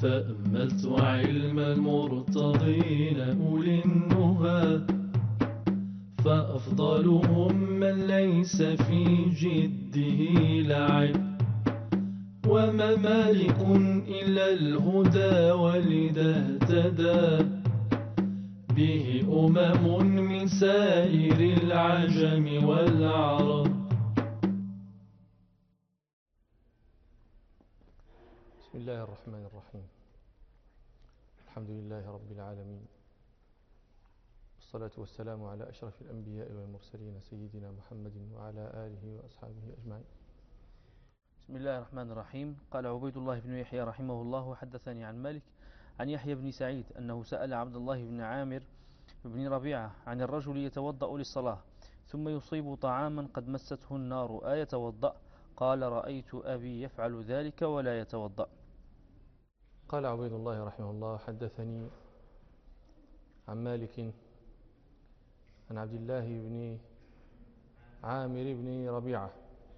فأمت وعلم المرتضين أولي النهى، فأفضلهم من ليس في جده لعب، وما مالك إلا الهدى ولذا اهتدى به من سائر العجم والعرب. بسم الله الرحمن الرحيم. الحمد لله رب العالمين، والصلاة والسلام على أشرف الأنبياء والمرسلين سيدنا محمد وعلى آله وأصحابه أجمعين. بسم الله الرحمن الرحيم. قال عبيد الله بن يحيى رحمه الله وحدثني عن مالك عن يحيى بن سعيد أنه سأل عبد الله بن عامر بن ربيعة عن الرجل يتوضأ للصلاة ثم يصيب طعاما قد مسته النار أيتوضأ؟ قال رأيت أبي يفعل ذلك ولا يتوضأ. قال عبيد الله رحمه الله حدثني عن مالك عن عبد الله بن عامر بن ربيعة.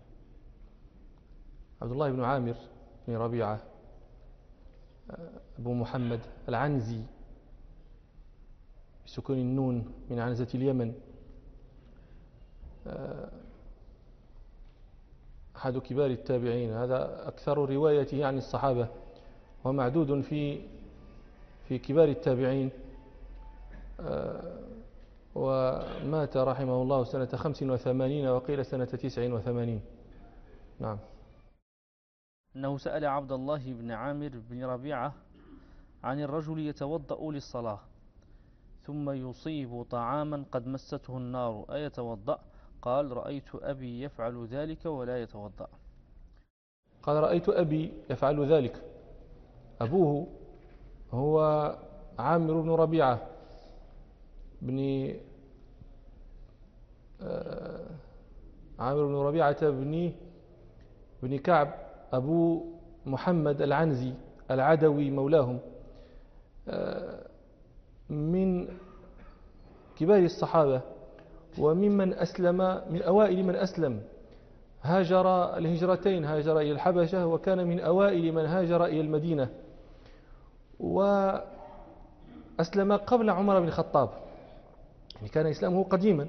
عبد الله بن عامر بن ربيعة أبو محمد العنزي بسكون النون من عنزة اليمن، أحد كبار التابعين، هذا أكثر روايته عن الصحابة ومعدود في كبار التابعين، ومات رحمه الله سنة 85 وقيل سنة 89. نعم. أنه سأل عبد الله بن عامر بن ربيعة عن الرجل يتوضأ للصلاة ثم يصيب طعاما قد مسته النار أيتوضأ؟ قال رأيت أبي يفعل ذلك ولا يتوضأ. قال رأيت أبي يفعل ذلك. أبوه هو عامر بن ربيعة عامر بن ربيعة بن كعب أبو محمد العنزي العدوي مولاهم، من كبار الصحابة وممن أسلم، من أوائل من أسلم، هاجر الهجرتين، هاجر إلى الحبشة وكان من أوائل من هاجر إلى المدينة، وأسلم قبل عمر بن الخطاب، يعني كان إسلامه قديما،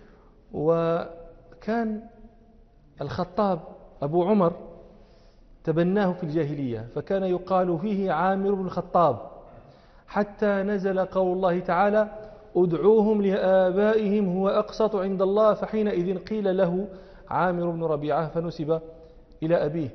وكان الخطاب أبو عمر تبناه في الجاهلية فكان يقال فيه عامر بن الخطاب، حتى نزل قول الله تعالى ادعوهم لآبائهم هو أقسط عند الله، فحينئذ قيل له عامر بن ربيعة فنسب إلى أبيه.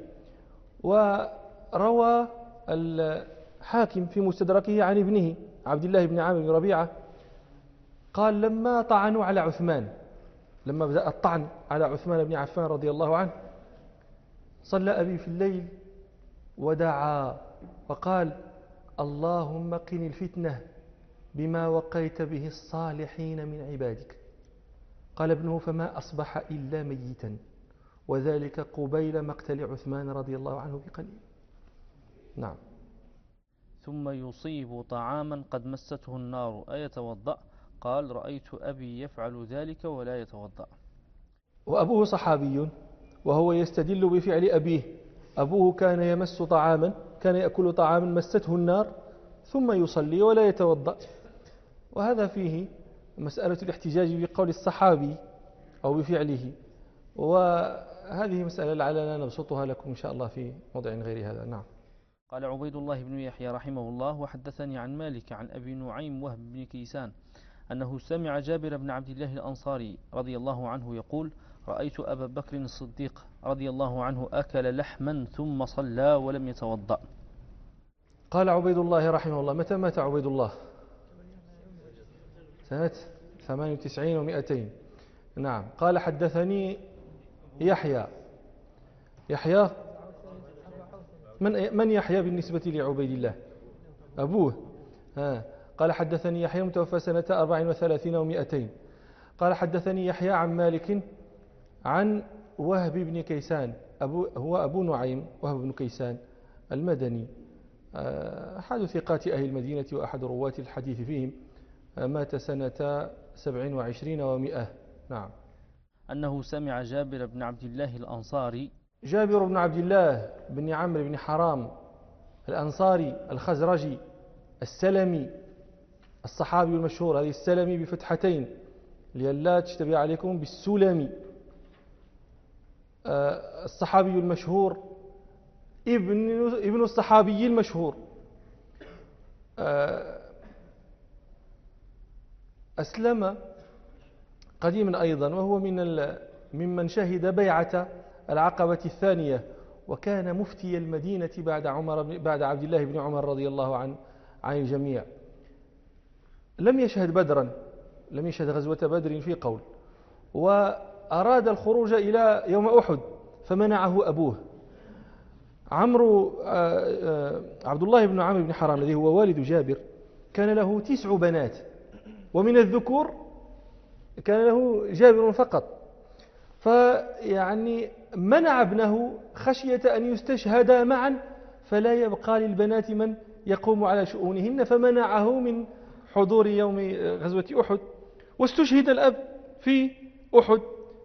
وروى الحاكم في مستدركه عن ابنه عبد الله بن عامر بن ربيعة قال لما طعنوا على عثمان، لما بدأ الطعن على عثمان بن عفان رضي الله عنه، صلى أبي في الليل ودعا وقال اللهم قني الفتنة بما وقيت به الصالحين من عبادك. قال ابنه فما أصبح إلا ميتا، وذلك قبيل مقتل عثمان رضي الله عنه بقليل. نعم. ثم يصيب طعاما قد مسته النار أيتوضأ؟ قال رأيت أبي يفعل ذلك ولا يتوضأ. وأبوه صحابي وهو يستدل بفعل أبيه. أبوه كان يمس طعاما، كان يأكل طعاما مسته النار ثم يصلي ولا يتوضأ، وهذا فيه مسألة الاحتجاج بقول الصحابي أو بفعله، وهذه مسألة لعلنا نبسطها لكم إن شاء الله في موضع غير هذا. نعم. قال عبيد الله بن يحيى رحمه الله وحدثني عن مالك عن أبي نعيم وهب بن كيسان أنه سمع جابر بن عبد الله الأنصاري رضي الله عنه يقول رأيت أبا بكر الصديق رضي الله عنه أكل لحما ثم صلى ولم يتوضأ. قال عبيد الله رحمه الله. متى مات عبيد الله؟ سنة 98 و200. نعم. قال حدثني يحيى. يحيى من يحيى بالنسبة لعبيد الله؟ أبوه. قال حدثني يحيى متوفى سنة 34 و200. قال حدثني يحيى عن مالك عن وهب بن كيسان، هو أبو نعيم وهب بن كيسان المدني، أحد ثقات أهل المدينة وأحد رواة الحديث فيهم، مات سنة 27 و100. نعم. أنه سمع جابر بن عبد الله الأنصاري. جابر بن عبد الله بن عمرو بن حرام الأنصاري الخزرجي السلمي الصحابي المشهور، هذه السلمي بفتحتين لئلا تشتبه عليكم بالسلمي. الصحابي المشهور ابن الصحابي المشهور. أسلم قديما أيضا، وهو ممن شهد بيعة العقبة الثانية، وكان مفتي المدينة بعد عبد الله بن عمر رضي الله عن الجميع. لم يشهد بدرا، لم يشهد غزوة بدر في قول، وأراد الخروج إلى يوم أحد فمنعه أبوه. عبد الله بن عمرو بن حرام الذي هو والد جابر كان له 9 بنات، ومن الذكور كان له جابر فقط، فيعني منع ابنه خشية أن يستشهدا معا فلا يبقى للبنات من يقوم على شؤونهن، فمنعه من حضور يوم غزوة أحد، واستشهد الأب في أحد.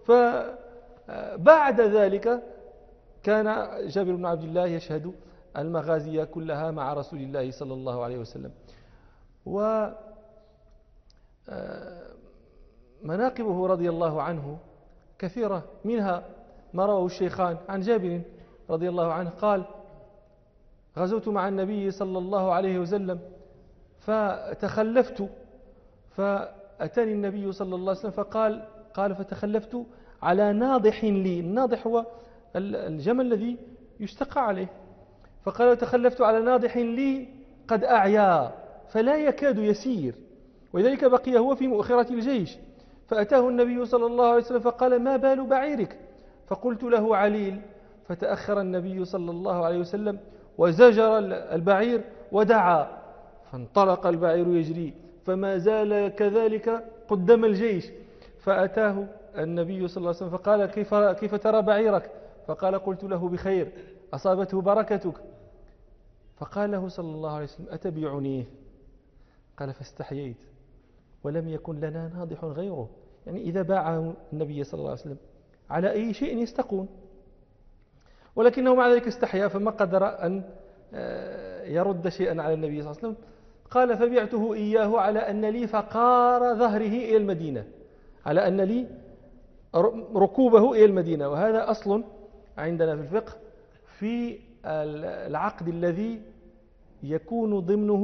فبعد ذلك كان جابر بن عبد الله يشهد المغازي كلها مع رسول الله صلى الله عليه وسلم. ومناقبه رضي الله عنه كثيرة، منها ما رواه الشيخان عن جابر رضي الله عنه قال: غزوت مع النبي صلى الله عليه وسلم فتخلفت، فأتاني النبي صلى الله عليه وسلم فقال فتخلفت على ناضح لي. الناضح هو الجمل الذي يشتقى عليه. فقال: تخلفت على ناضح لي قد أعيا فلا يكاد يسير، ولذلك بقي هو في مؤخرة الجيش. فأتاه النبي صلى الله عليه وسلم فقال: ما بال بعيرك؟ فقلت له: عليل. فتأخر النبي صلى الله عليه وسلم وزجر البعير ودعا، فانطلق البعير يجري، فما زال كذلك قدام الجيش. فأتاه النبي صلى الله عليه وسلم فقال: كيف ترى بعيرك؟ فقال: قلت له: بخير، أصابته بركتك. فقال له صلى الله عليه وسلم: أتبيعنيه؟ قال: فاستحييت، ولم يكن لنا ناضح غيره. يعني إذا باعه النبي صلى الله عليه وسلم على أي شيء يستقون، ولكنه مع ذلك استحيا، فما قدر أن يرد شيئا على النبي صلى الله عليه وسلم. قال: فبعته إياه على أن لي فقار ظهره إلى المدينة، على أن لي ركوبه إلى المدينة. وهذا أصل عندنا في الفقه في العقد الذي يكون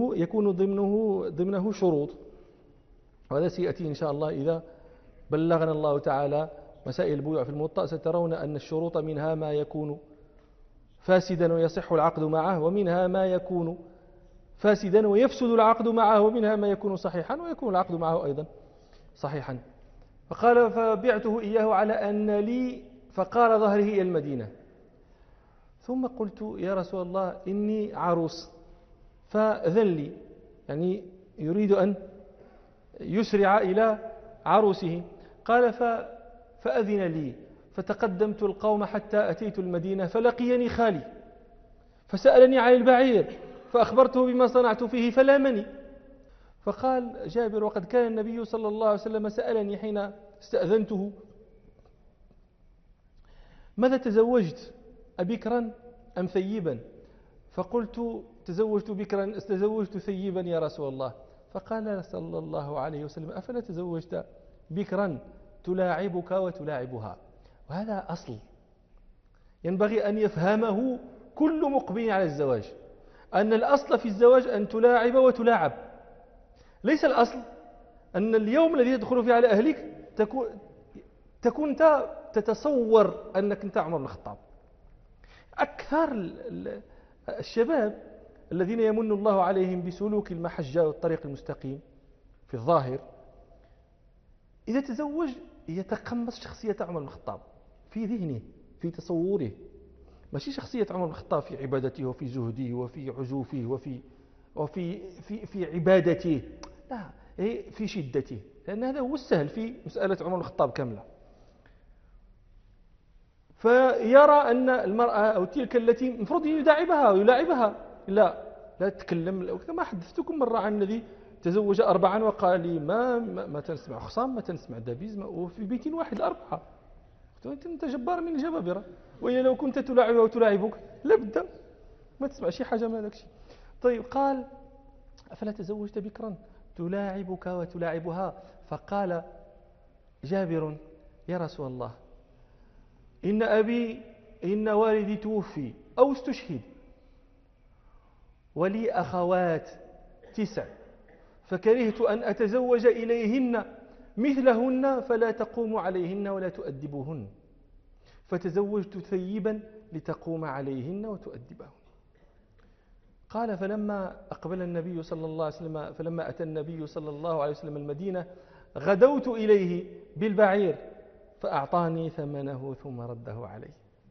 ضمنه شروط، وهذا سيأتي إن شاء الله إذا بلغنا الله تعالى مسائل البيوع في الموطأ. سترون أن الشروط منها ما يكون فاسدا ويصح العقد معه، ومنها ما يكون فاسدا ويفسد العقد معه، ومنها ما يكون صحيحا ويكون العقد معه أيضا صحيحا. فقال: فبعته إياه على أن لي فقار ظهره إلى المدينة. ثم قلت: يا رسول الله إني عروس فأذن لي، يعني يريد أن يسرع إلى عروسه. قال: فأذن لي، فتقدمت القوم حتى أتيت المدينة، فلقيني خالي فسألني عن البعير، فأخبرته بما صنعت فيه فلامني. فقال جابر: وقد كان النبي صلى الله عليه وسلم سألني حين استأذنته: ماذا تزوجت، أبكرا أم ثيبا؟ فقلت: تزوجت بكرا، تزوجت ثيبا يا رسول الله. فقال صلى الله عليه وسلم: أفلا تزوجت بكرا تلاعبك وتلاعبها؟ وهذا أصل ينبغي أن يفهمه كل مقبل على الزواج، أن الأصل في الزواج أن تلاعب وتلاعب. ليس الأصل أن اليوم الذي تدخل فيه على أهلك تكون تتصور أنك أنت عمر بن الخطاب. أكثر الشباب الذين يمن الله عليهم بسلوك المحجة والطريق المستقيم في الظاهر، إذا تزوج يتقمص شخصية عمر بن الخطاب في ذهنه، في تصوره، ماشي شخصية عمر بن الخطاب في عبادته وفي زهده وفي عزوفه وفي عبادته، لا، في شدته، لأن هذا هو السهل في مسألة عمر بن الخطاب كاملة. فيرى أن المرأة أو تلك التي المفروض يداعبها ويلاعبها، لا تتكلم. كما حدثتكم مرة عن الذي تزوج 4 وقال لي ما تنسمع خصام، ما تنسمع دبيز، وفي بيت واحد 4. قلت: أنت جبار من الجبابرة، وإلا لو كنت تلاعبها وتلاعبك لابد ما تسمع شي حاجة من هذاك الشيء. طيب قال أفلا تزوجت بكرا تلاعبك وتلاعبها؟ فقال جابر يا رسول الله إن والدي توفي أو استشهد ولي أخوات 9 فكرهت أن أتزوج إليهن مثلهن فلا تقوم عليهن ولا تؤدبهن فتزوجت ثيبا لتقوم عليهن وتؤدبهن. قال فلما أتى النبي صلى الله عليه وسلم المدينة غدوت إليه بالبعير فأعطاني ثمنه ثم رده علي.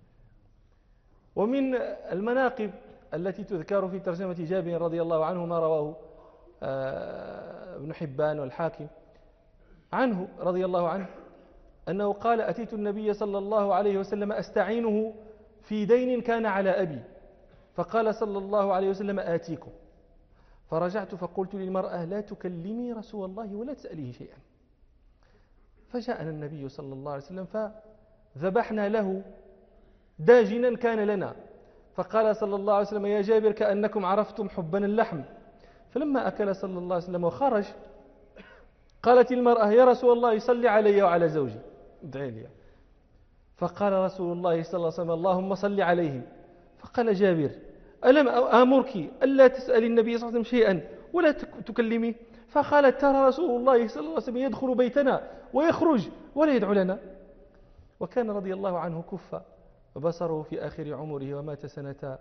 ومن المناقب التي تذكر في ترجمة جابر رضي الله عنه ما رواه ابن حبان والحاكم عنه رضي الله عنه أنه قال أتيت النبي صلى الله عليه وسلم أستعينه في دين كان على أبي فقال صلى الله عليه وسلم آتيكم فرجعت فقلت للمرأة لا تكلمي رسول الله ولا تسأليه شيئا فجاءنا النبي صلى الله عليه وسلم فذبحنا له داجنا كان لنا فقال صلى الله عليه وسلم يا جابر كأنكم عرفتم حبنا اللحم. فلما أكل صلى الله عليه وسلم وخرج قالت المرأة يا رسول الله صل علي وعلى زوجي ادعي لي. فقال رسول الله صلى الله عليه وسلم اللهم صل عليهم. فقال جابر ألم آمرك ألا تسأل النبي صلى الله عليه وسلم شيئا ولا تكلمي؟ فقالت ترى رسول الله صلى الله عليه وسلم يدخل بيتنا ويخرج ولا يدعو لنا. وكان رضي الله عنه كف بصره في آخر عمره ومات سنة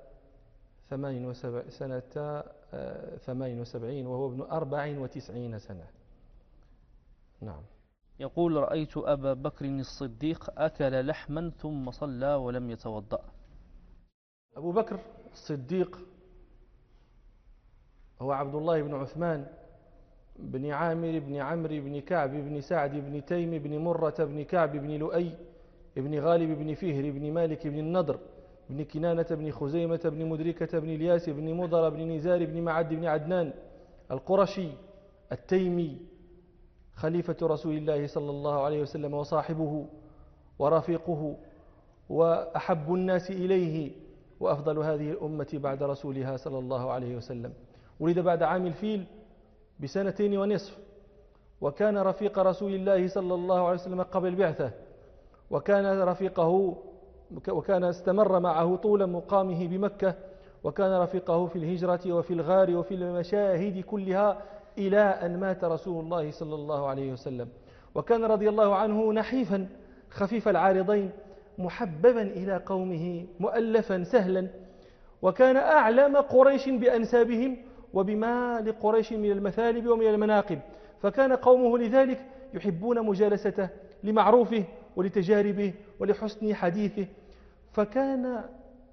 78 وهو ابن 94 سنة. نعم. يقول رأيت أبا بكر الصديق أكل لحما ثم صلى ولم يتوضأ. أبو بكر الصديق هو عبد الله بن عثمان بن عامر بن عمرو بن كعب بن سعد بن تيم بن مرة بن كعب بن لؤي بن غالب بن فهر بن مالك بن النضر بن كنانة بن خزيمة بن مدركة بن الياس بن مضر بن نزار بن معد بن عدنان القرشي التيمي خليفة رسول الله صلى الله عليه وسلم وصاحبه ورفيقه وأحب الناس إليه وأفضل هذه الأمة بعد رسولها صلى الله عليه وسلم. ولد بعد عام الفيل ب2 ونصف وكان رفيق رسول الله صلى الله عليه وسلم قبل البعثة وكان استمر معه طول مقامه بمكة وكان رفيقه في الهجرة وفي الغار وفي المشاهد كلها إلى أن مات رسول الله صلى الله عليه وسلم. وكان رضي الله عنه نحيفا خفيف العارضين محببا إلى قومه مؤلفا سهلا وكان أعلم قريش بأنسابهم وبما لقريش من المثالب ومن المناقب فكان قومه لذلك يحبون مجالسته لمعروفه ولتجاربه ولحسن حديثه فكان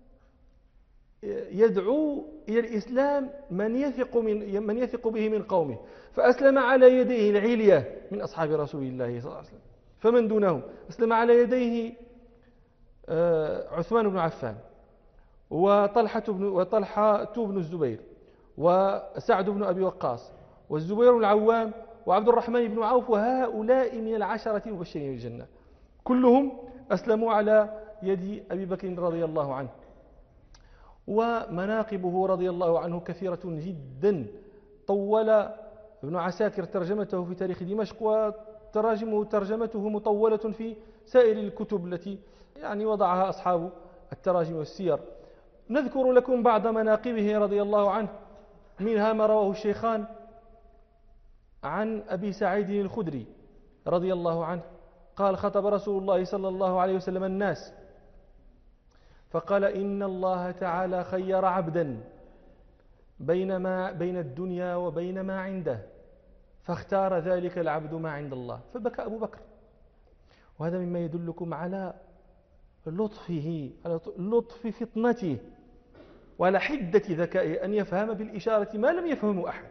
يدعو إلى الإسلام من يثق به من قومه فأسلم على يديه العلية من أصحاب رسول الله صلى الله عليه وسلم. فمن دونه أسلم على يديه عثمان بن عفان وطلحة بن الزبير وسعد بن أبي وقاص والزبير بن العوام وعبد الرحمن بن عوف وهؤلاء من العشرة المبشرين بالجنة كلهم أسلموا على يد أبي بكر رضي الله عنه. ومناقبه رضي الله عنه كثيرة جدا طول ابن عساكر ترجمته في تاريخ دمشق وترجمته مطولة في سائر الكتب التي وضعها أصحاب التراجم والسير. نذكر لكم بعض مناقبه رضي الله عنه منها ما رواه الشيخان عن أبي سعيد الخدري رضي الله عنه قال خطب رسول الله صلى الله عليه وسلم الناس فقال إن الله تعالى خير عبدا بين الدنيا وبين ما عنده فاختار ذلك العبد ما عند الله فبكى أبو بكر. وهذا مما يدلكم على لطفه على لطف فطنته وعلى حدة ذكائه أن يفهم بالإشارة ما لم يفهمه أحد.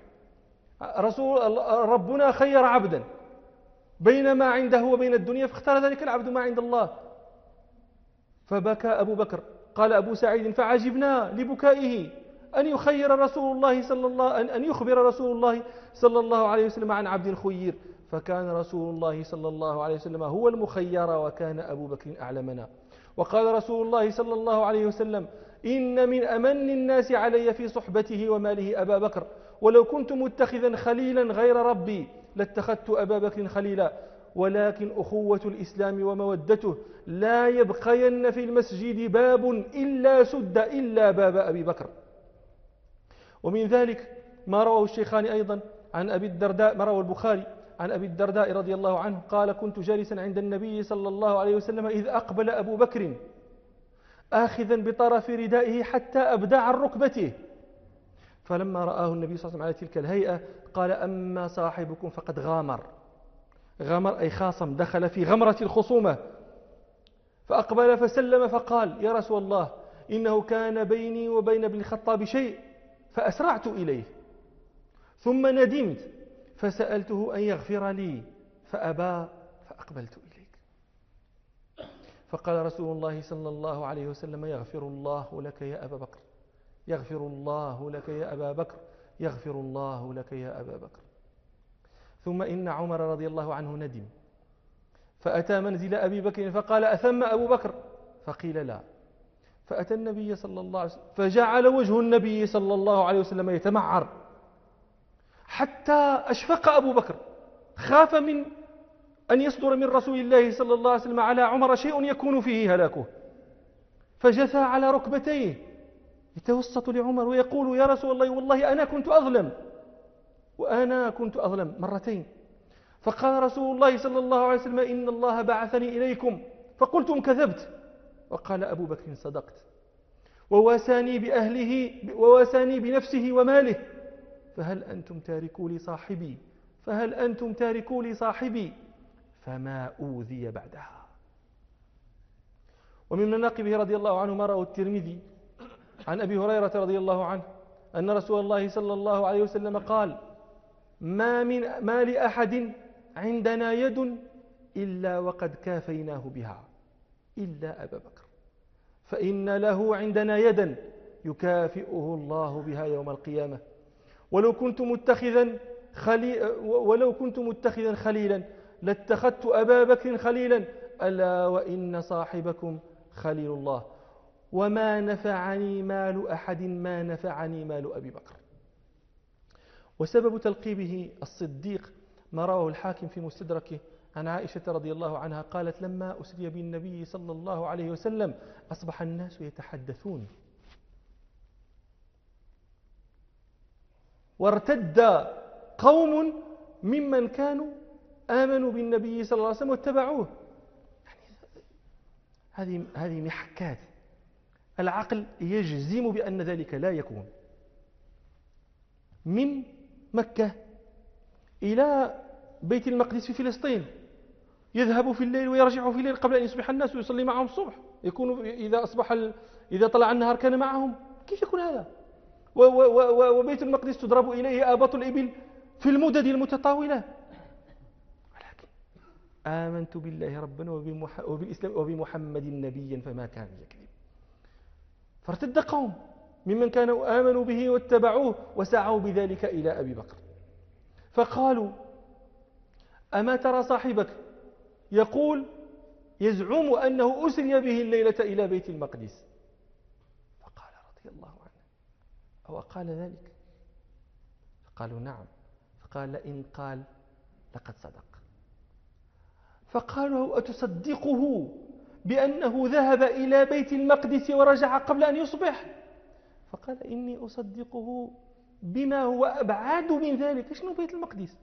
ربنا خير عبدا بين ما عنده وبين الدنيا فاختار ذلك العبد ما عند الله فبكى أبو بكر. قال أبو سعيد فعجبنا لبكائه أن يخبر رسول الله صلى الله عليه وسلم عن عبد خير فكان رسول الله صلى الله عليه وسلم هو المخير وكان أبو بكر أعلمنا. وقال رسول الله صلى الله عليه وسلم: إن من أمن الناس علي في صحبته وماله أبا بكر، ولو كنت متخذا خليلا غير ربي لاتخذت أبا بكر خليلا، ولكن أخوة الإسلام ومودته لا يبقين في المسجد باب إلا سد إلا باب أبي بكر. ومن ذلك ما رواه الشيخان أيضا عن أبي الدرداء، ما رواه البخاري عن أبي الدرداء رضي الله عنه قال: كنت جالسا عند النبي صلى الله عليه وسلم إذ أقبل أبو بكر آخذا بطرف ردائه حتى أبدع عن ركبته، فلما رآه النبي صلى الله عليه وسلم على تلك الهيئة قال: أما صاحبكم فقد غامر أي خاصم، دخل في غمرة الخصومة. فأقبل فسلم فقال: يا رسول الله، إنه كان بيني وبين ابن الخطاب شيء فأسرعت إليه، ثم ندمت فسألته أن يغفر لي فأبى فأقبلت إليك. فقال رسول الله صلى الله عليه وسلم: يغفر الله لك يا أبا بكر، يغفر الله لك يا أبا بكر، يغفر الله لك يا أبا بكر. ثم إن عمر رضي الله عنه ندم فأتى منزل أبي بكر فقال: أثم أبو بكر؟ فقيل: لا. فأتى النبي صلى الله عليه وسلم فجعل وجه النبي صلى الله عليه وسلم يتمعر حتى أشفق أبو بكر، خاف من أن يصدر من رسول الله صلى الله عليه وسلم على عمر شيء يكون فيه هلاكه، فجثى على ركبتيه يتوسط لعمر ويقول: يا رسول الله، والله أنا كنت أظلم مرتين. فقال رسول الله صلى الله عليه وسلم: إن الله بعثني إليكم فقلتم كذبت. وقال أبو بكر: صدقت، وواساني بنفسه وماله، فهل أنتم تاركوا لي صاحبي فما أوذي بعدها. ومن مناقبه رضي الله عنه ما رواه الترمذي عن أبي هريرة رضي الله عنه أن رسول الله صلى الله عليه وسلم قال: ما لأحد عندنا يد إلا وقد كافيناه بها إلا أبا بكر، فإن له عندنا يدا يكافئه الله بها يوم القيامة، ولو كنت متخذا خليلا لاتخذت أبا بكر خليلا، ألا وإن صاحبكم خليل الله، وما نفعني مال أحد ما نفعني مال أبي بكر. وسبب تلقيبه الصديق ما رواه الحاكم في مستدركه عن عائشة رضي الله عنها قالت: لما أسري بالنبي صلى الله عليه وسلم أصبح الناس يتحدثون، وارتد قوم ممن كانوا آمنوا بالنبي صلى الله عليه وسلم واتبعوه. هذه محكات العقل يجزم بأن ذلك لا يكون. من مكة إلى بيت المقدس في فلسطين، يذهب في الليل ويرجع في الليل قبل أن يصبح الناس ويصلي معهم الصبح، يكون إذا طلع النهار كان معهم. كيف يكون هذا؟ وبيت المقدس تضرب إليه آباط الإبل في المدد المتطاولة. ولكن آمنت بالله ربا وبالإسلام وبمحمد نبيا فما كان يكذب. فارتد قوم ممن كانوا آمنوا به واتبعوه وسعوا بذلك إلى أبي بكر، فقالوا: أما ترى صاحبك يزعم أنه أسري به الليلة إلى بيت المقدس؟ فقال رضي الله عنه: أو قال ذلك؟ فقالوا: نعم. فقال: إن قال لقد صدق. فقالوا: أتصدقه بأنه ذهب إلى بيت المقدس ورجع قبل أن يصبح؟ فقال: إني أصدقه بما هو أبعد من ذلك. شنو بيت المقدس؟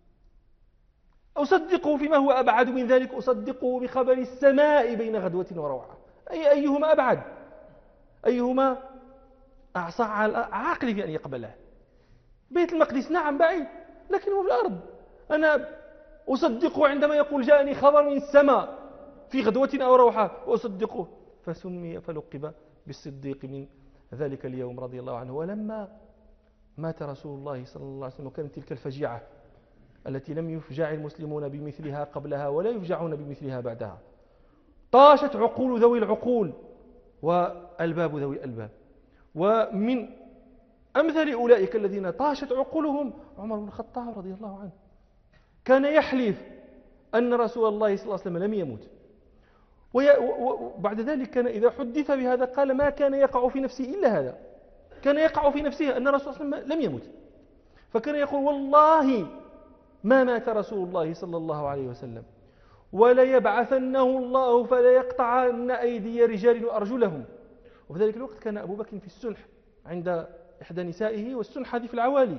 أصدقه فيما هو أبعد من ذلك، أصدقه بخبر السماء بين غدوة وروعة. أيهما أبعد؟ أيهما أعصى على عقلي في أن يقبله؟ بيت المقدس نعم بعيد، لكنه في الأرض. أنا أصدقه عندما يقول: جاءني خبر من السماء في غدوة أو روحة، وأصدقه. فلقب بالصديق من ذلك اليوم رضي الله عنه. ولما مات رسول الله صلى الله عليه وسلم وكانت تلك الفجيعة التي لم يفجع المسلمون بمثلها قبلها ولا يفجعون بمثلها بعدها، طاشت عقول ذوي العقول والباب ذوي الألباب. ومن أمثل أولئك الذين طاشت عقولهم عمر بن الخطاب رضي الله عنه، كان يحلف أن رسول الله صلى الله عليه وسلم لم يموت، وبعد ذلك كان إذا حدث بهذا قال ما كان يقع في نفسه إلا هذا، كان يقع في نفسه أن الرسول صلى الله عليه وسلم لم يمت، فكان يقول والله ما مات رسول الله صلى الله عليه وسلم وليبعثنه الله فليقطعن أيدي رجال وأرجلهم. وفي ذلك الوقت كان أبو بكر في السنح عند إحدى نسائه، والسنح هذه في العوالي،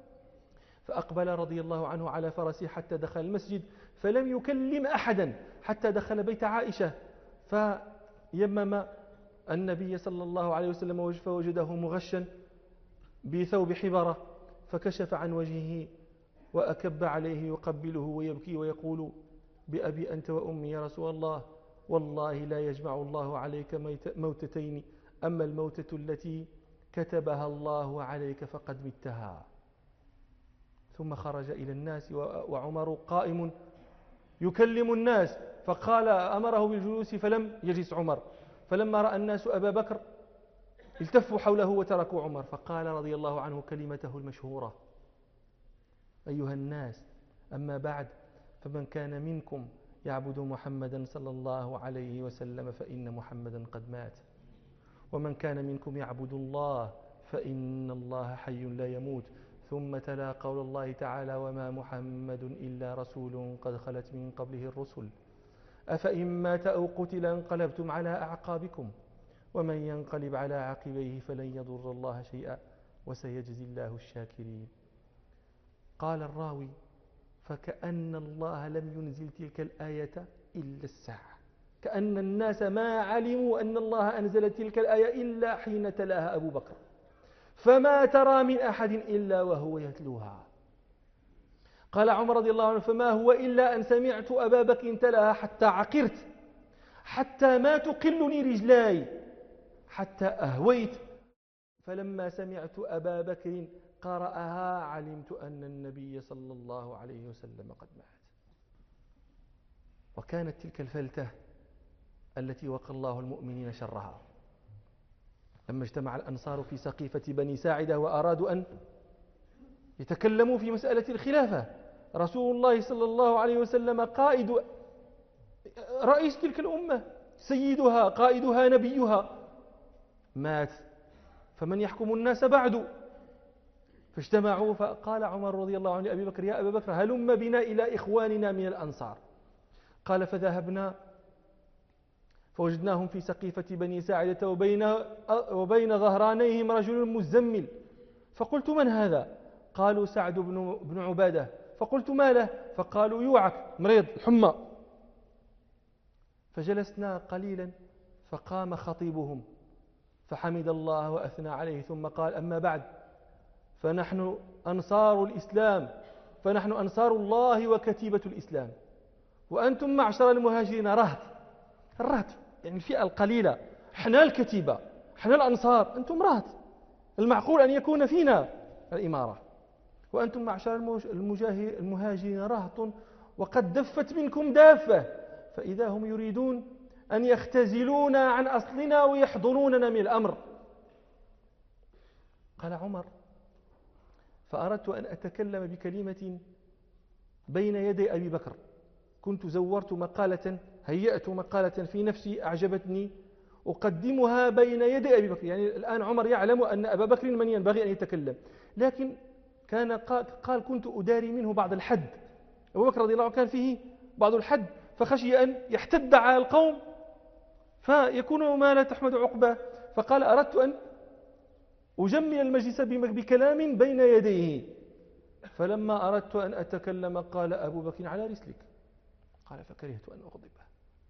فأقبل رضي الله عنه على فرسه حتى دخل المسجد فلم يكلم أحدا حتى دخل بيت عائشة، فيمم النبي صلى الله عليه وسلم فوجده مغشا بثوب حبرة، فكشف عن وجهه وأكب عليه يقبله ويبكي ويقول بأبي أنت وأمي يا رسول الله، والله لا يجمع الله عليك موتتين، أما الموتة التي كتبها الله عليك فقد متها. ثم خرج إلى الناس وعمر قائم يكلم الناس، فقال أمره بالجلوس فلم يجلس عمر، فلما رأى الناس أبا بكر التفوا حوله وتركوا عمر، فقال رضي الله عنه كلمته المشهورة: أيها الناس، أما بعد، فمن كان منكم يعبد محمدا صلى الله عليه وسلم فإن محمدا قد مات، ومن كان منكم يعبد الله فإن الله حي لا يموت. ثم تلا قول الله تعالى: وما محمد إلا رسول قد خلت من قبله الرسل أفإن مات أو قتل انقلبتم على أعقابكم ومن ينقلب على عقبيه فلن يضر الله شيئا وسيجزي الله الشاكرين. قال الراوي: فكأن الله لم ينزل تلك الآية إلا الساعة، كأن الناس ما علموا أن الله أنزل تلك الآية إلا حين تلاها أبو بكر، فما ترى من أحد إلا وهو يتلوها. قال عمر رضي الله عنه: فما هو إلا أن سمعت أبا بكر تلاها حتى عقرت، حتى ما تقلني رجلاي، حتى أهويت، فلما سمعت أبا بكر قرأها علمت أن النبي صلى الله عليه وسلم قد مات. وكانت تلك الفلتة التي وقى الله المؤمنين شرها لما اجتمع الأنصار في سقيفة بني ساعدة وأرادوا أن يتكلموا في مسألة الخلافة. رسول الله صلى الله عليه وسلم قائد رئيس تلك الأمة، سيدها، قائدها، نبيها، مات، فمن يحكم الناس بعد؟ فاجتمعوا، فقال عمر رضي الله عنه لأبي بكر: يا أبا بكر، هلم بنا إلى إخواننا من الأنصار. قال: فذهبنا فوجدناهم في سقيفة بني ساعدة وبين ظهرانيهم رجل مزمل، فقلت: من هذا؟ قالوا: سعد بن عبادة. فقلت: ما له؟ فقالوا: يوعك، مريض الحمى. فجلسنا قليلا فقام خطيبهم فحمد الله وأثنى عليه ثم قال: أما بعد، فنحن أنصار الإسلام، فنحن أنصار الله وكتيبة الإسلام، وأنتم معشر المهاجرين رهط. الرهط يعني الفئة القليلة، احنا الكتيبة، احنا الأنصار، أنتم رهط، المعقول أن يكون فينا الإمارة، وأنتم معشر المهاجرين رهط، وقد دفت منكم دافة، فإذا هم يريدون أن يختزلونا عن أصلنا ويحضروننا من الأمر. قال عمر: فأردت أن أتكلم بكلمة بين يدي أبي بكر، كنت زورت مقالة، هيأت مقالة في نفسي أعجبتني أقدمها بين يدي أبي بكر. يعني الآن عمر يعلم أن أبا بكر من ينبغي أن يتكلم، لكن كان قال كنت أداري منه بعض الحد. أبو بكر رضي الله عنه كان فيه بعض الحد، فخشي أن يحتد على القوم فيكون ما لا تحمد عقبه، فقال: أردت أن أجمل المجلس بكلام بين يديه، فلما أردت أن أتكلم قال أبو بكر: على رسلك. قال: فكرهت أن أغضبه،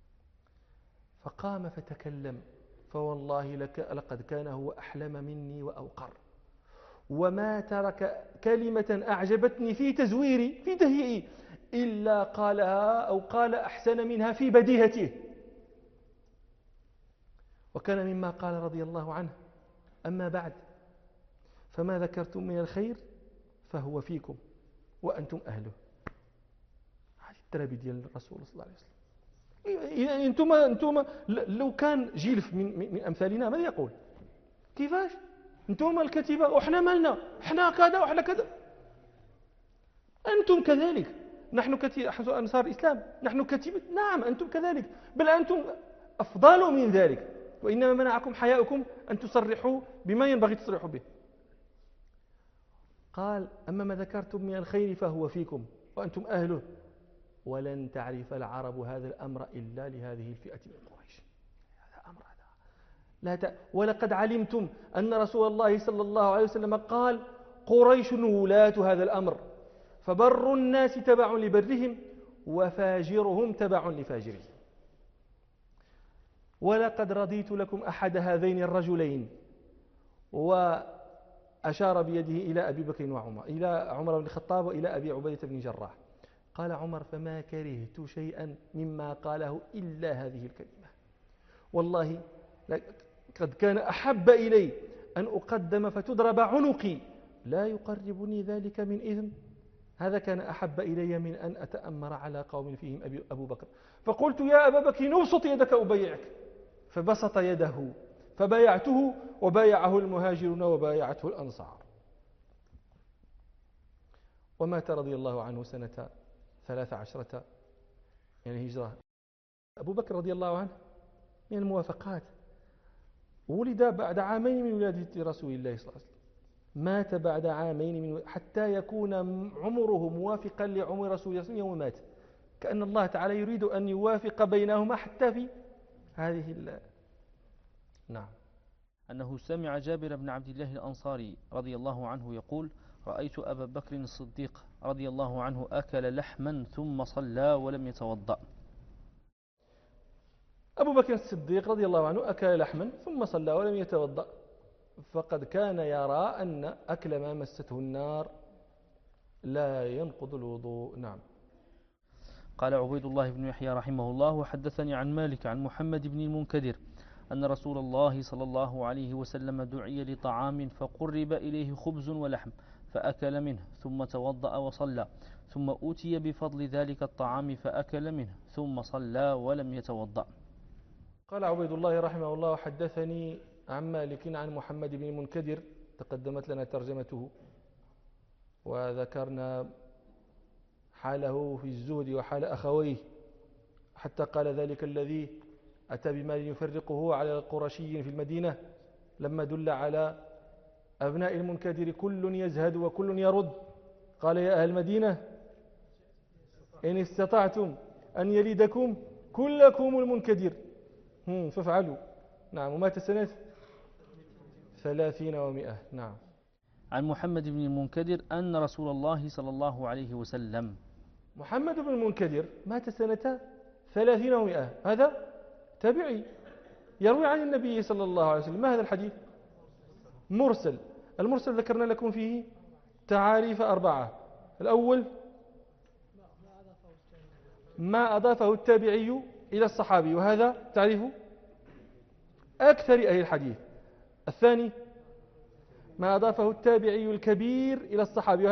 فقام فتكلم، فوالله لقد كان هو أحلم مني وأوقر، وما ترك كلمة أعجبتني في تزويري في تهيئي إلا قالها أو قال أحسن منها في بديهته. وكان مما قال رضي الله عنه: أما بعد، فما ذكرتم من الخير فهو فيكم وأنتم أهله. هذه التربية ديال الرسول صلى الله عليه وسلم. يعني أنتم لو كان جيل من أمثالنا ماذا يقول؟ كيفاش؟ أنتم الكتيبة وإحنا مالنا، إحنا كذا وإحنا كذا. أنتم كذلك، نحن أنصار الإسلام، نحن كتيبة، نعم أنتم كذلك، بل أنتم أفضل من ذلك، وإنما منعكم حياؤكم أن تصرحوا بما ينبغي تصرحوا به. قال أما ما ذكرتم من الخير فهو فيكم وأنتم أهله، ولن تعرف العرب هذا الأمر إلا لهذه الفئة من قريش. هذا أمر ولقد علمتم أن رسول الله صلى الله عليه وسلم قال قريش ولاة هذا الأمر، فبر الناس تبع لبرهم وفاجرهم تبع لفاجرهم. ولقد رضيت لكم أحد هذين الرجلين، وأشار بيده إلى أبي بكر وعمر، إلى عمر بن الخطاب وإلى أبي عبيدة بن جراح. قال عمر فما كرهت شيئا مما قاله إلا هذه الكلمة، والله قد كان أحب إلي أن أقدم فتضرب عنقي لا يقربني ذلك من إثم، هذا كان أحب إلي من أن أتأمر على قوم فيهم أبو بكر. فقلت يا أبا بكر ابسط يدك أبايعك، فبسط يده فبايعته، وبايعه المهاجرون وبايعته الأنصار. ومات رضي الله عنه سنة 13 يعني هجرة. أبو بكر رضي الله عنه من الموافقات، ولد بعد عامين من ولادة رسول الله صلى الله عليه وسلم، مات بعد عامين من حتى يكون عمره موافقا لعمر رسول الله صلى الله عليه وسلم يوم مات، كأن الله تعالى يريد أن يوافق بينهما حتى في هذه نعم. أنه سمع جابر بن عبد الله الأنصاري رضي الله عنه يقول رأيت أبا بكر الصديق رضي الله عنه أكل لحما ثم صلى ولم يتوضأ. أبو بكر الصديق رضي الله عنه أكل لحما ثم صلى ولم يتوضأ، فقد كان يرى أن أكل ما مسته النار لا ينقض الوضوء. نعم. قال عبيد الله بن يحيى رحمه الله وحدثني عن مالك عن محمد بن المنكدر أن رسول الله صلى الله عليه وسلم دعي لطعام فقرب إليه خبز ولحم فأكل منه ثم توضأ وصلى، ثم أوتي بفضل ذلك الطعام فأكل منه ثم صلى ولم يتوضأ. قال عبيد الله رحمه الله حدثني عن مالك عن محمد بن المنكدر، تقدمت لنا ترجمته وذكرنا حاله في الزهد وحال أخويه، حتى قال ذلك الذي أتى بمال يفرقه على القرشي في المدينة لما دل على أبناء المنكدر كل يزهد وكل يرد، قال يا أهل المدينة إن استطعتم أن يلدكم كلكم المنكدر فافعلوا. نعم. ومات سنة 30 و100. نعم. عن محمد بن المنكدر أن رسول الله صلى الله عليه وسلم. محمد بن المنكدر مات سنة 30 و100، هذا تابعي يروي عن النبي صلى الله عليه وسلم. ما هذا الحديث؟ مرسل. المرسل ذكرنا لكم فيه تعاريف 4. الأول ما أضافه التابعي إلى الصحابي، وهذا تعريف أكثر أهل الحديث. الثاني ما أضافه التابعي الكبير إلى الصحابي،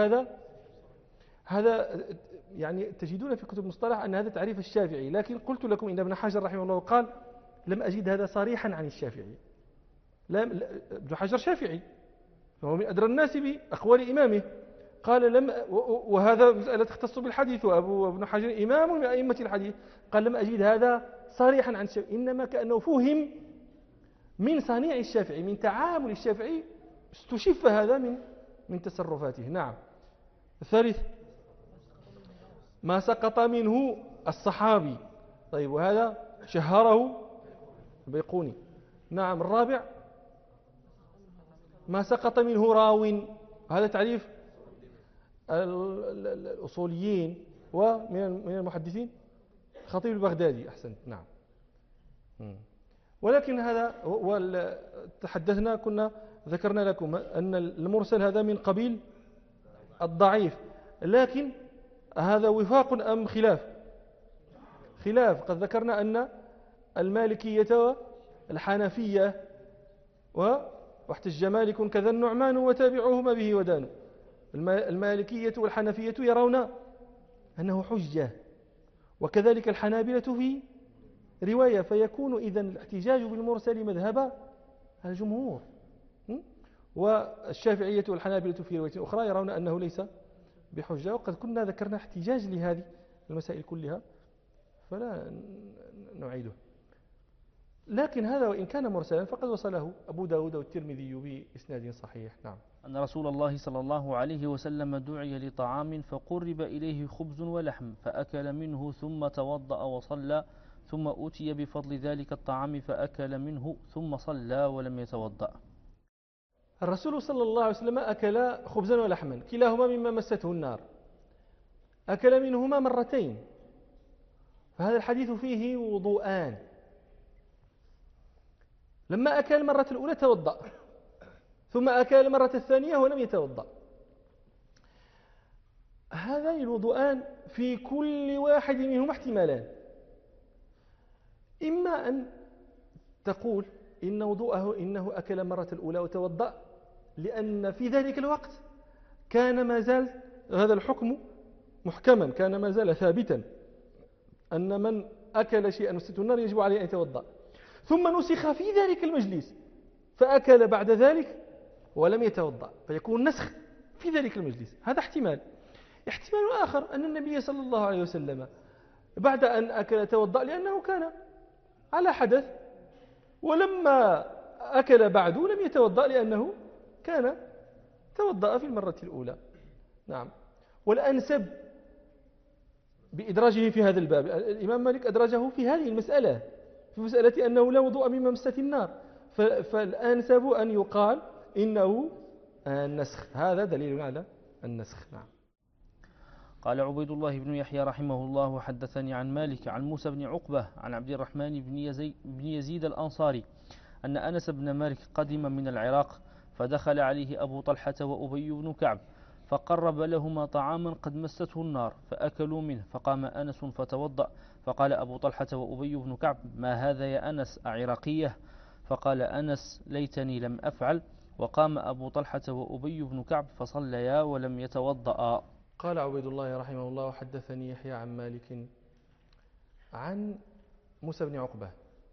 هذا يعني تجدون في كتب المصطلح أن هذا تعريف الشافعي، لكن قلت لكم إن ابن حجر رحمه الله قال لم أجد هذا صريحا عن الشافعي. ابن حجر شافعي فهو من أدرى الناس بأقوال إمامه، قال لم، وهذا مسألة تختص بالحديث، وابن حجر إمام من أئمة الحديث، قال لم أجد هذا صريحا عن الشافعي، إنما كأنه فهم من صنيع الشافعي، من تعامل الشافعي، استشف هذا من تصرفاته. نعم. الثالث ما سقط منه الصحابي، طيب وهذا شهره البيقوني. نعم. الرابع ما سقط منه راو، هذا تعريف الأصوليين ومن المحدثين الخطيب البغدادي. أحسنت. نعم. ولكن هذا تحدثنا كنا ذكرنا لكم أن المرسل هذا من قبيل الضعيف، لكن هذا وفاق أم خلاف؟ خلاف. قد ذكرنا أن المالكية والحنفية واحتج مالك كذا النعمان وتابعوهما به ودانوا. المالكية والحنفية يرون أنه حجة، وكذلك الحنابلة في رواية، فيكون إذن الاحتجاج بالمرسل مذهب الجمهور. والشافعية والحنابلة في رواية أخرى يرون أنه ليس بحجة، وقد كنا ذكرنا احتجاج لهذه المسائل كلها فلا نعيده. لكن هذا وإن كان مرسلا فقد وصله أبو داود والترمذي بإسناد صحيح. نعم. أن رسول الله صلى الله عليه وسلم دعي لطعام فقرب إليه خبز ولحم فأكل منه ثم توضأ وصلى ثم أتي بفضل ذلك الطعام فأكل منه ثم صلى ولم يتوضأ. الرسول صلى الله عليه وسلم أكل خبزا ولحما كلاهما مما مسته النار، أكل منهما مرتين، فهذا الحديث فيه وضوءان. لما أكل المرة الأولى توضأ، ثم أكل المرة الثانية ولم يتوضأ. هذان الوضوءان في كل واحد منهما احتمالان، إما أن تقول إن وضوءه إنه أكل المرة الأولى وتوضأ لأن في ذلك الوقت كان ما زال هذا الحكم محكما، كان ما زال ثابتا أن من أكل شيئا مسته النار يجب عليه أن يتوضأ، ثم نسخ في ذلك المجلس فأكل بعد ذلك ولم يتوضأ فيكون نسخ في ذلك المجلس. هذا احتمال. احتمال آخر أن النبي صلى الله عليه وسلم بعد أن أكل توضأ لأنه كان على حدث، ولما أكل بعده لم يتوضأ لأنه كان توضأ في المرة الأولى. نعم. والأنسب بإدراجه في هذا الباب الإمام مالك أدرجه في هذه المسألة، في مسألة أنه لا وضوء مما مسته النار، فالأنسب أن يقال إنه النسخ. هذا دليل على النسخ. نعم. قال عبيد الله بن يحيى رحمه الله وحدثني عن مالك عن موسى بن عقبة عن عبد الرحمن بن يزيد الأنصاري أن أنس بن مالك قدم من العراق فدخل عليه أبو طلحة وأبي بن كعب فقرب لهما طعاما قد مسته النار فأكلوا منه، فقام أنس فتوضأ، فقال أبو طلحة وأبي بن كعب ما هذا يا أنس أعراقية؟ فقال أنس ليتني لم أفعل، وقام أبو طلحة وأبي بن كعب فصليا ولم يتوضأ. قال عبيد الله رحمه الله وحدثني يحيى عن مالك عن موسى بن عقبة.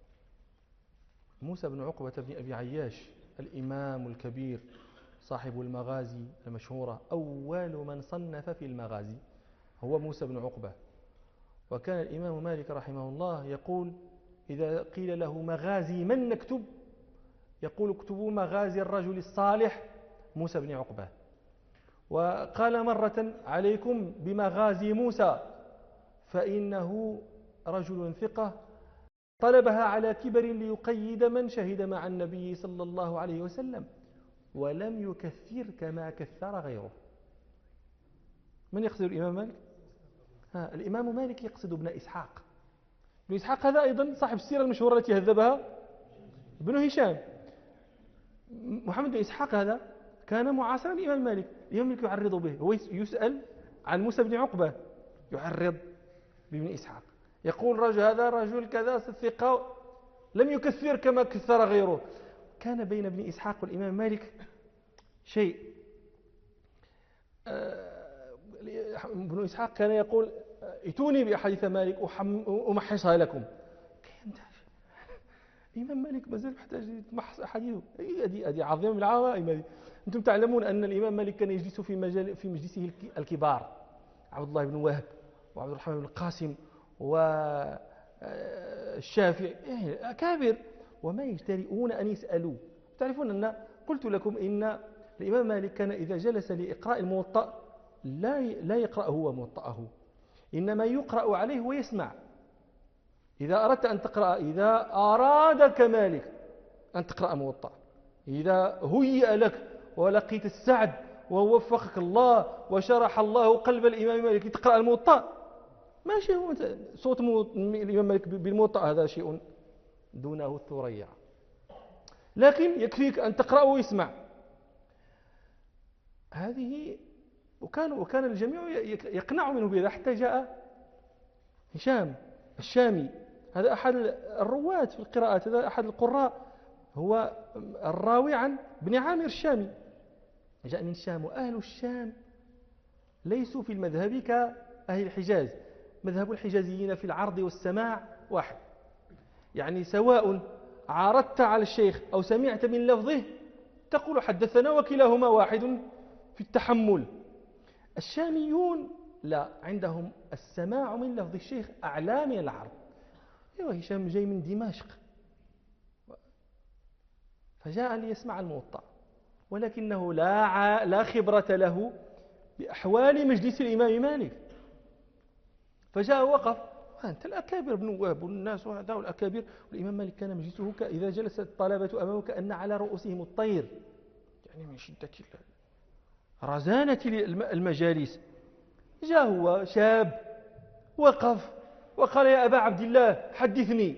موسى بن عقبة بن أبي عياش الإمام الكبير صاحب المغازي المشهورة، أول من صنف في المغازي هو موسى بن عقبة. وكان الإمام مالك رحمه الله يقول إذا قيل له مغازي من نكتب يقول اكتبوا مغازي الرجل الصالح موسى بن عقبة. وقال مرة عليكم بمغازي موسى فإنه رجل ثقة طلبها على كبر ليقيد من شهد مع النبي صلى الله عليه وسلم ولم يكثر كما كثر غيره. من يقصد الإمام مالك؟ الإمام مالك يقصد ابن إسحاق. ابن إسحاق هذا أيضا صاحب السيرة المشهورة التي هذبها ابن هشام. محمد بن إسحاق هذا كان معاصرا الإمام مالك. الإمام مالك يعرض به، هو يسأل عن موسى بن عقبة يعرض بابن إسحاق، يقول رجل هذا رجل كذا ثقة لم يكثر كما كثر غيره. كان بين ابن إسحاق والإمام مالك شيء. ابن إسحاق كان يقول ائتوني بأحاديث مالك أمحصها لكم. الإمام مالك ما زال يحتاج تمحص أحاديثه. هذه عظيمة من العظائم. أنتم تعلمون أن الإمام مالك كان يجلس في مجلسه الكبار، عبد الله بن وهب وعبد الرحمن بن القاسم والشافعي أكابر، وما يجترئون أن يسألوا. تعرفون أن قلت لكم إن الإمام مالك كان إذا جلس لإقراء الموطأ لا يقرأ هو موطأه، إنما يقرأ عليه ويسمع. إذا أردت أن تقرأ، إذا أرادك مالك أن تقرأ موطأ، إذا هيئ لك ولقيت السعد ووفقك الله وشرح الله قلب الإمام مالك تقرأ الموطأ، ما شيء صوت الإمام مالك بالموطأ هذا شيء دونه الثريا، لكن يكفيك أن تقرأ ويسمع. هذه وكان الجميع يقنع منه بهذا، حتى جاء هشام الشامي، هذا أحد الرواة في القراءات، هذا أحد القراء، هو الراوي عن ابن عامر الشامي، جاء من الشام. وأهل الشام ليسوا في المذهب كأهل الحجاز. مذهب الحجازيين في العرض والسماع واحد، يعني سواء عارضت على الشيخ أو سمعت من لفظه تقول حدثنا، وكلاهما واحد في التحمل. الشاميون لا، عندهم السماع من لفظ الشيخ أعلى من العرض. هشام جاي من دمشق، فجاء ليسمع الموطأ، ولكنه لا خبرة له بأحوال مجلس الإمام مالك. فجاء وقف، أنت الأكابر ابن وهب والناس وهذا والأكابر، والإمام مالك كان مجلسه إذا جلس الطلبة أمامه كأن على رؤوسهم الطير، يعني من شدة رزانة المجالس. جاء هو شاب وقف وقال: يا أبا عبد الله حدثني.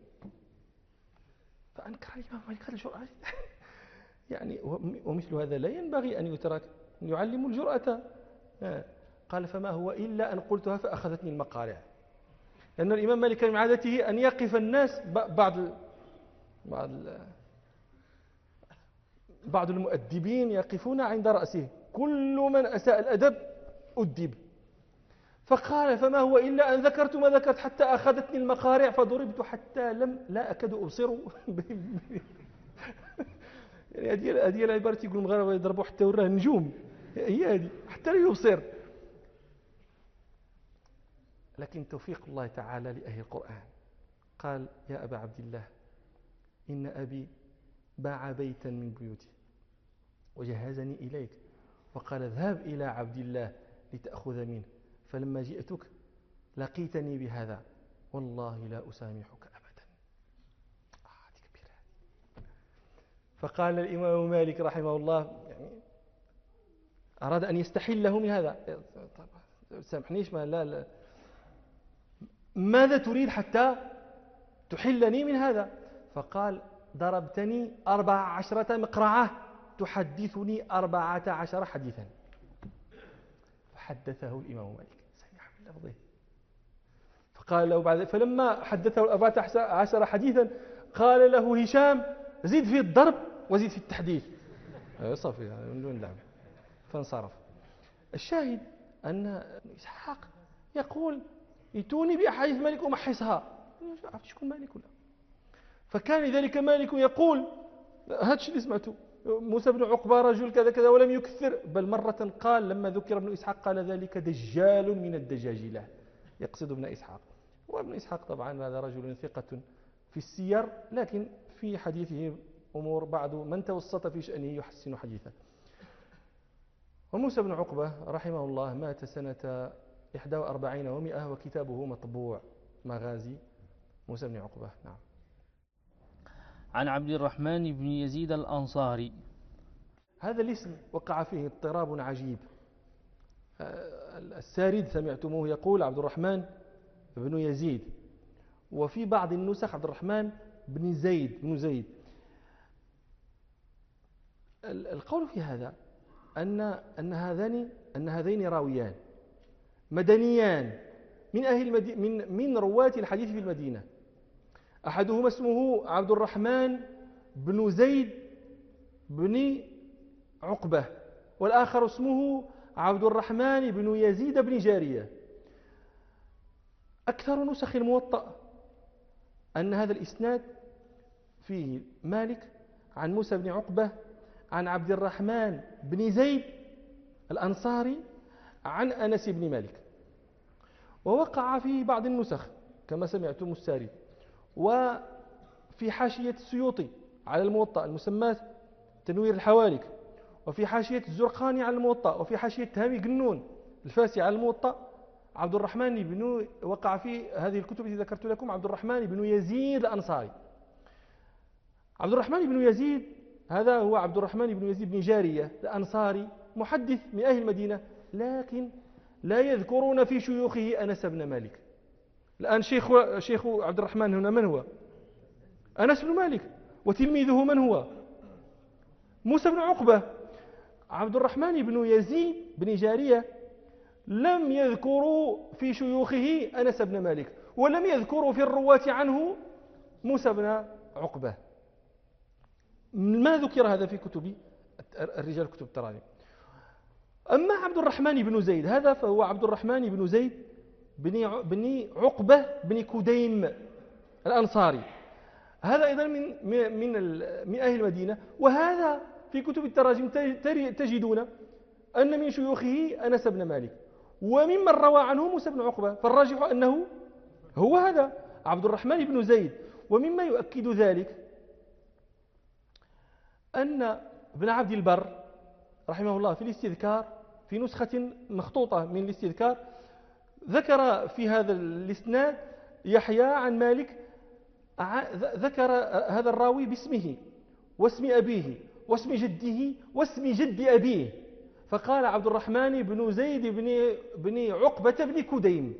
فأنكر الإمام مالك هذا الجرأة يعني، ومثل هذا لا ينبغي أن يترك، يعلم الجرأة. قال: فما هو إلا أن قلتها فأخذتني المقارع. لأن الإمام مالك من عادته أن يقف الناس، بعض المؤدبين يقفون عند رأسه، كل من أساء الأدب أدب. فقال: فما هو إلا أن ذكرت ما ذكرت حتى أخذتني المقارع فضربت حتى لا أكاد أبصر. يعني هذه العبارة يقول المغاربة يضربوا حتى وراه نجوم، هي هذه حتى لا يبصر. لكن توفيق الله تعالى لأهل القرآن. قال: يا أبا عبد الله، إن أبي باع بيتا من بيوتي وجهزني إليك، وقال: اذهب إلى عبد الله لتأخذ منه، فلما جئتك لقيتني بهذا، والله لا أسامحك أبدا. كبيرة. فقال الإمام مالك رحمه الله، يعني أراد أن يستحله من هذا. سامحنيش، لا ماذا تريد حتى تحلني من هذا؟ فقال: ضربتني 14 مقرعة تحدثني 14 حديثا. فحدثه الإمام مالك، سمع من لفظه. فقال له بعد، فلما حدثه 14 حديثا قال له هشام: زيد في الضرب وزيد في التحديث. صافي من دون لعب. فانصرف. الشاهد أن إسحاق يقول: ائتوني بأحاديث مالك ومحصها. عرفت شكون مالك ولا؟ فكان ذلك مالك يقول هذا الشيء اللي سمعته، موسى بن عقبة رجل كذا كذا ولم يكثر، بل مرة قال لما ذكر ابن إسحاق قال: ذلك دجال من الدجاجلة، يقصد ابن إسحاق. وابن إسحاق طبعا هذا رجل ثقة في السير، لكن في حديثه أمور بعض من توسط في شأنه يحسن حديثه. وموسى بن عقبة رحمه الله مات سنة 41 و100، وكتابه مطبوع، مغازي موسى بن عقبة. نعم. عن عبد الرحمن بن يزيد الأنصاري. هذا الاسم وقع فيه اضطراب عجيب. السارد سمعتموه يقول عبد الرحمن بن يزيد، وفي بعض النسخ عبد الرحمن بن زيد. القول في هذا أن هذين راويان مدنيان من رواة الحديث في المدينة. أحدهما اسمه عبد الرحمن بن زيد بن عقبة، والآخر اسمه عبد الرحمن بن يزيد بن جارية. أكثر نسخ الموطأ أن هذا الإسناد فيه مالك عن موسى بن عقبة عن عبد الرحمن بن زيد الأنصاري عن أنس بن مالك. ووقع في بعض النسخ كما سمعتم الساري، وفي حاشية السيوطي على الموطأ المسماة تنوير الحوالك، وفي حاشية الزرقاني على الموطأ، وفي حاشية هامي قنون الفاسي على الموطأ عبد الرحمن بن، وقع في هذه الكتب التي ذكرت لكم عبد الرحمن بن يزيد الأنصاري. عبد الرحمن بن يزيد هذا هو عبد الرحمن بن يزيد بن جارية الأنصاري، محدث من أهل المدينة، لكن لا يذكرون في شيوخه أنس بن مالك. الآن شيخ عبد الرحمن هنا من هو؟ أنس بن مالك. وتلميذه من هو؟ موسى بن عقبة. عبد الرحمن بن يزيد بن جارية لم يذكروا في شيوخه أنس بن مالك، ولم يذكروا في الرواة عنه موسى بن عقبة. ما ذكر هذا في كتب الرجال، كتب التراجم. أما عبد الرحمن بن زيد هذا فهو عبد الرحمن بن زيد بن عقبة بن كديم الأنصاري، هذا أيضا من أهل المدينة. وهذا في كتب التراجم تجدون أن من شيوخه أنس بن مالك، وممن روى عنه موسى بن عقبة، فالراجح أنه هو هذا عبد الرحمن بن زيد. ومما يؤكد ذلك أن ابن عبد البر رحمه الله في الاستذكار في نسخة مخطوطة من الاستذكار ذكر في هذا الإسناد يحيى عن مالك، ذكر هذا الراوي باسمه واسم أبيه واسم جده واسم جد أبيه، فقال عبد الرحمن بن زيد بن عقبة بن كديم.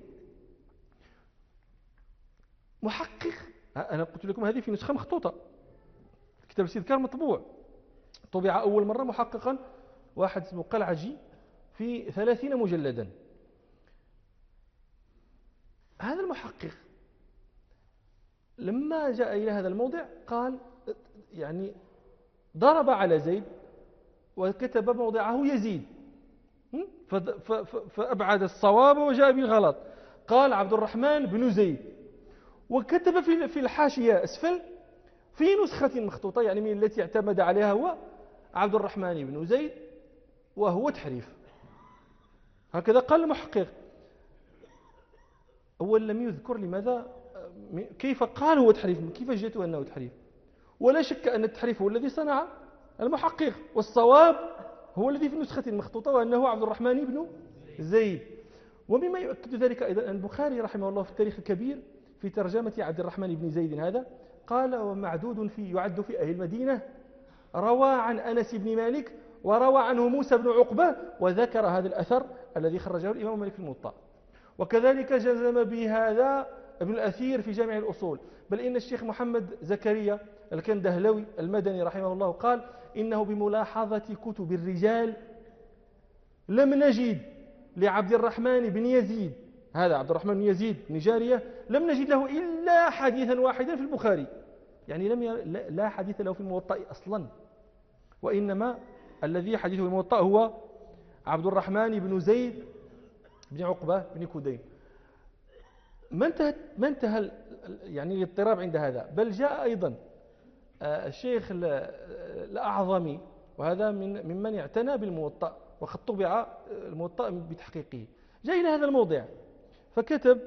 محقق، أنا قلت لكم هذه في نسخة مخطوطة، كتاب الاستذكار مطبوع، طبع أول مرة محققا واحد اسمه قلعجي في 30 مجلدا. هذا المحقق لما جاء إلى هذا الموضع قال يعني ضرب على زيد وكتب موضعه يزيد، فأبعد الصواب وجاء بالغلط، قال عبد الرحمن بن زيد، وكتب في الحاشية أسفل في نسخة مخطوطة يعني من التي اعتمد عليها هو عبد الرحمن بن زيد وهو تحريف. هكذا قال المحقق. أول لم يذكر لماذا كيف قال هو تحريف، كيف جئته أنه تحريف، ولا شك أن التحريف هو الذي صنع المحقق، والصواب هو الذي في النسخة المخطوطة وأنه عبد الرحمن بن زيد. ومما يؤكد ذلك أيضا أن البخاري رحمه الله في التاريخ الكبير في ترجمة عبد الرحمن بن زيد هذا قال ومعدود يعد في أهل المدينة، روى عن أنس بن مالك وروى عنه موسى بن عقبة، وذكر هذا الأثر الذي خرجه الإمام مالك في الموطأ. وكذلك جزم بهذا ابن الأثير في جامع الأصول، بل إن الشيخ محمد زكريا الكندهلوي المدني رحمه الله قال إنه بملاحظة كتب الرجال لم نجد لعبد الرحمن بن يزيد، هذا عبد الرحمن بن يزيد بن جارية، لم نجد له إلا حديثا واحدا في البخاري، يعني لا حديث له في الموطأ أصلا، وإنما الذي حديثه في الموطأ هو عبد الرحمن بن زيد بن عقبة بن كديم. ما انتهى يعني الاضطراب عند هذا، بل جاء أيضا الشيخ الأعظمي، وهذا ممن اعتنى بالموطأ وقد طبع الموطأ بتحقيقه، جاء إلى هذا الموضع فكتب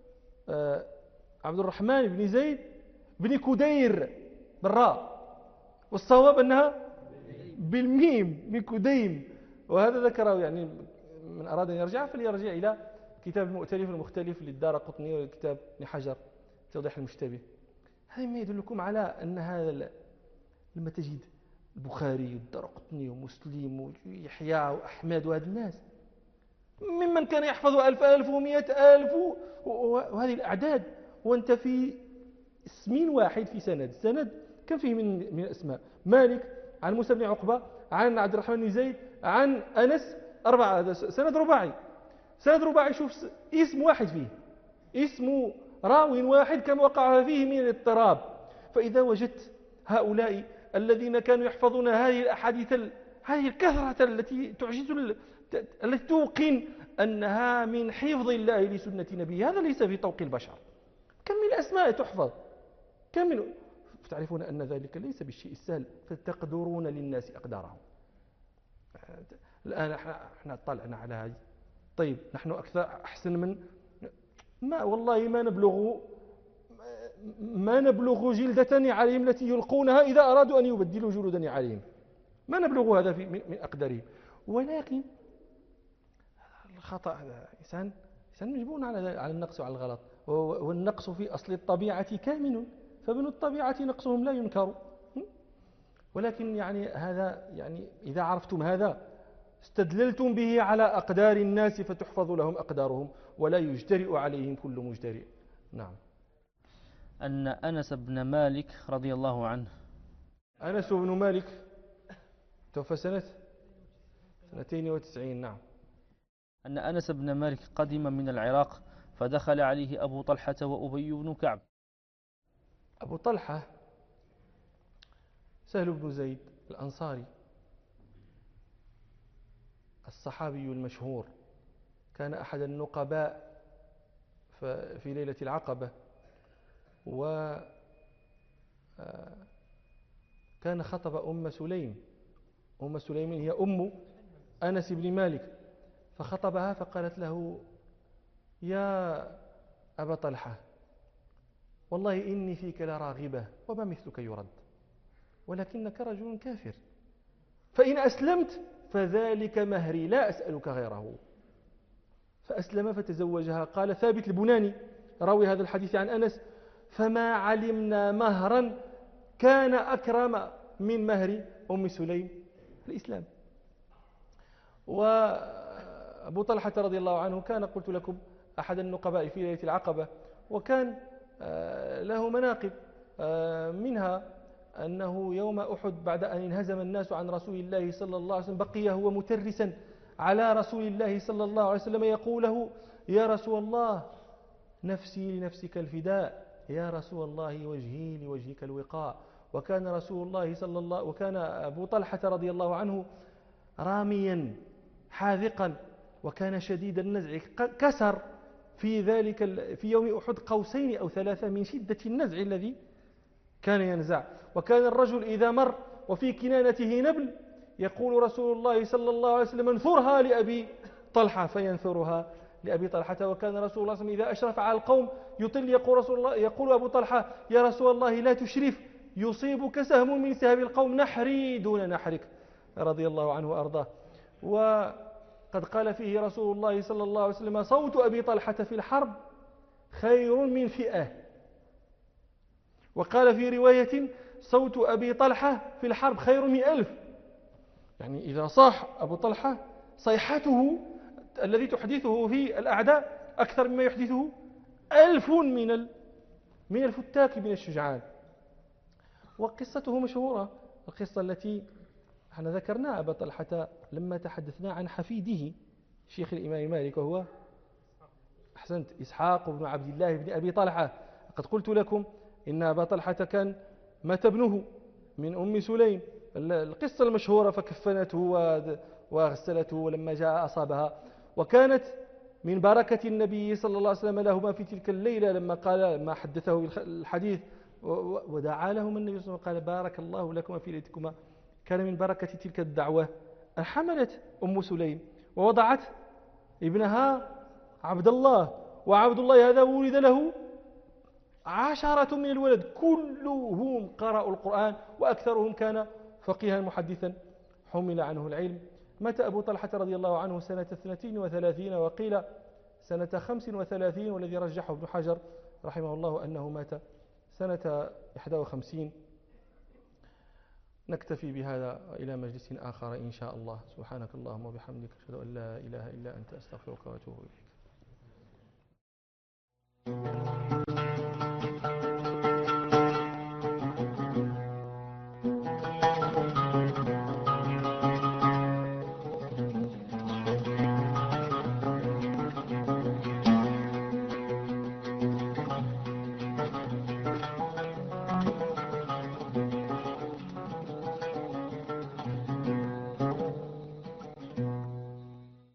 عبد الرحمن بن زيد بن كدير بالراء، والصواب أنها بالميم من كديم، وهذا ذكره يعني من أراد أن يرجع فليرجع إلى كتاب المؤتلف المختلف للدارقطني وكتاب ابن حجر توضيح المشتبه. هذا ما يدلكم على أن هذا لما تجد البخاري والدارقطني ومسلم ويحيى وأحمد وهذا الناس ممن كان يحفظ 1000 1000 و100 1000 وهذه الأعداد، وأنت في اسم واحد في سند كم فيه من الأسماء، مالك عن موسى بن عقبة عن عبد الرحمن بن زيد عن أنس، 4 سند رباعي، شوف اسم واحد فيه، اسم راو واحد كم وقع فيه من الاضطراب. فإذا وجدت هؤلاء الذين كانوا يحفظون هذه الأحاديث هذه الكثرة التي تعجز، التي توقن أنها من حفظ الله لسنة نبيه، هذا ليس في طوق البشر. كم من الأسماء تحفظ، كم من تعرفون أن ذلك ليس بالشيء السهل، فتقدرون للناس أقدارهم. الآن احنا طلعنا على هذه، طيب نحن أكثر أحسن من والله ما نبلغ جلدة عليهم التي يلقونها إذا أرادوا أن يبدلوا جلودا عليهم، ما نبلغ هذا من أقدارهم. ولكن الخطأ إنسان مجبور على النقص وعلى الغلط، والنقص في أصل الطبيعة كامن، فمن الطبيعة نقصهم لا ينكر. ولكن يعني هذا يعني إذا عرفتم هذا استدللتم به على أقدار الناس فتحفظ لهم أقدارهم ولا يجترئ عليهم كل مجترئ. نعم. أن أنس بن مالك رضي الله عنه، أنس بن مالك توفى سنة 92. نعم. أن أنس بن مالك قدم من العراق فدخل عليه أبو طلحة وأبي بن كعب. أبو طلحة سهل بن زيد الأنصاري الصحابي المشهور، كان أحد النقباء في ليلة العقبة، وكان خطب أم سليم. أم سليم هي أم أنس بن مالك، فخطبها فقالت له يا أبا طلحة والله إني فيك لراغبة وما مثلك يرد، ولكنك رجل كافر، فإن أسلمت فذلك مهري لا أسألك غيره. فأسلم فتزوجها. قال ثابت البناني راوي هذا الحديث عن أنس: فما علمنا مهرا كان أكرم من مهر أم سليم الإسلام. وأبو طلحة رضي الله عنه كان قلت لكم أحد النقباء في ليلة العقبة، وكان له مناقب، منها أنه يوم أحد بعد أن انهزم الناس عن رسول الله صلى الله عليه وسلم بقي هو مترسا على رسول الله صلى الله عليه وسلم يقول له: يا رسول الله نفسي لنفسك الفداء، يا رسول الله وجهي لوجهك الوقاء. وكان رسول الله وكان أبو طلحة رضي الله عنه راميا حاذقا، وكان شديد النزع، كسر في يوم أحد قوسين أو ثلاثة من شدة النزع الذي كان ينزع. وكان الرجل إذا مر وفي كنانته نبل يقول رسول الله صلى الله عليه وسلم: انثرها لأبي طلحة، فينثرها لأبي طلحة. وكان رسول الله صلى الله عليه وسلم إذا أشرف على القوم يطل يقول أبو طلحة: يا رسول الله لا تشرف، يصيبك سهم من سهم القوم، نحري دون نحرك، رضي الله عنه وأرضاه. وقد قال فيه رسول الله صلى الله عليه وسلم: صوت أبي طلحة في الحرب خير من فئة. وقال في رواية: صوت أبي طلحة في الحرب خير من 1000. يعني إذا صاح أبو طلحة صيحته الذي تحدثه في الأعداء أكثر مما يحدثه 1000 من الفتاك من الشجعان. وقصته مشهورة، القصة التي احنا ذكرناها أبا طلحة لما تحدثنا عن حفيده شيخ الإمام مالك، وهو أحسنت إسحاق بن عبد الله بن أبي طلحة. قد قلت لكم إن أبا طلحة كان مات ابنه من أم سليم، القصة المشهورة، فكفنته وغسلته، ولما جاء أصابها. وكانت من بركة النبي صلى الله عليه وسلم لهما في تلك الليلة لما حدثه الحديث ودعا لهما النبي صلى الله عليه وسلم قال: بارك الله لكما في ليلتكما. كان من بركة تلك الدعوة أن حملت أم سليم ووضعت ابنها عبد الله، وعبد الله هذا ولد له 10 من الولد، كلهم قرأوا القرآن، وأكثرهم كان فقيها محدثا حمل عنه العلم. مات أبو طلحة رضي الله عنه سنة 32 وقيل سنة 35، والذي رجحه ابن حجر رحمه الله أنه مات سنة 51. نكتفي بهذا إلى مجلس آخر إن شاء الله. سبحانك اللهم وبحمدك، أشهد أن لا إله إلا أنت، أستغفرك وأتوب إليك.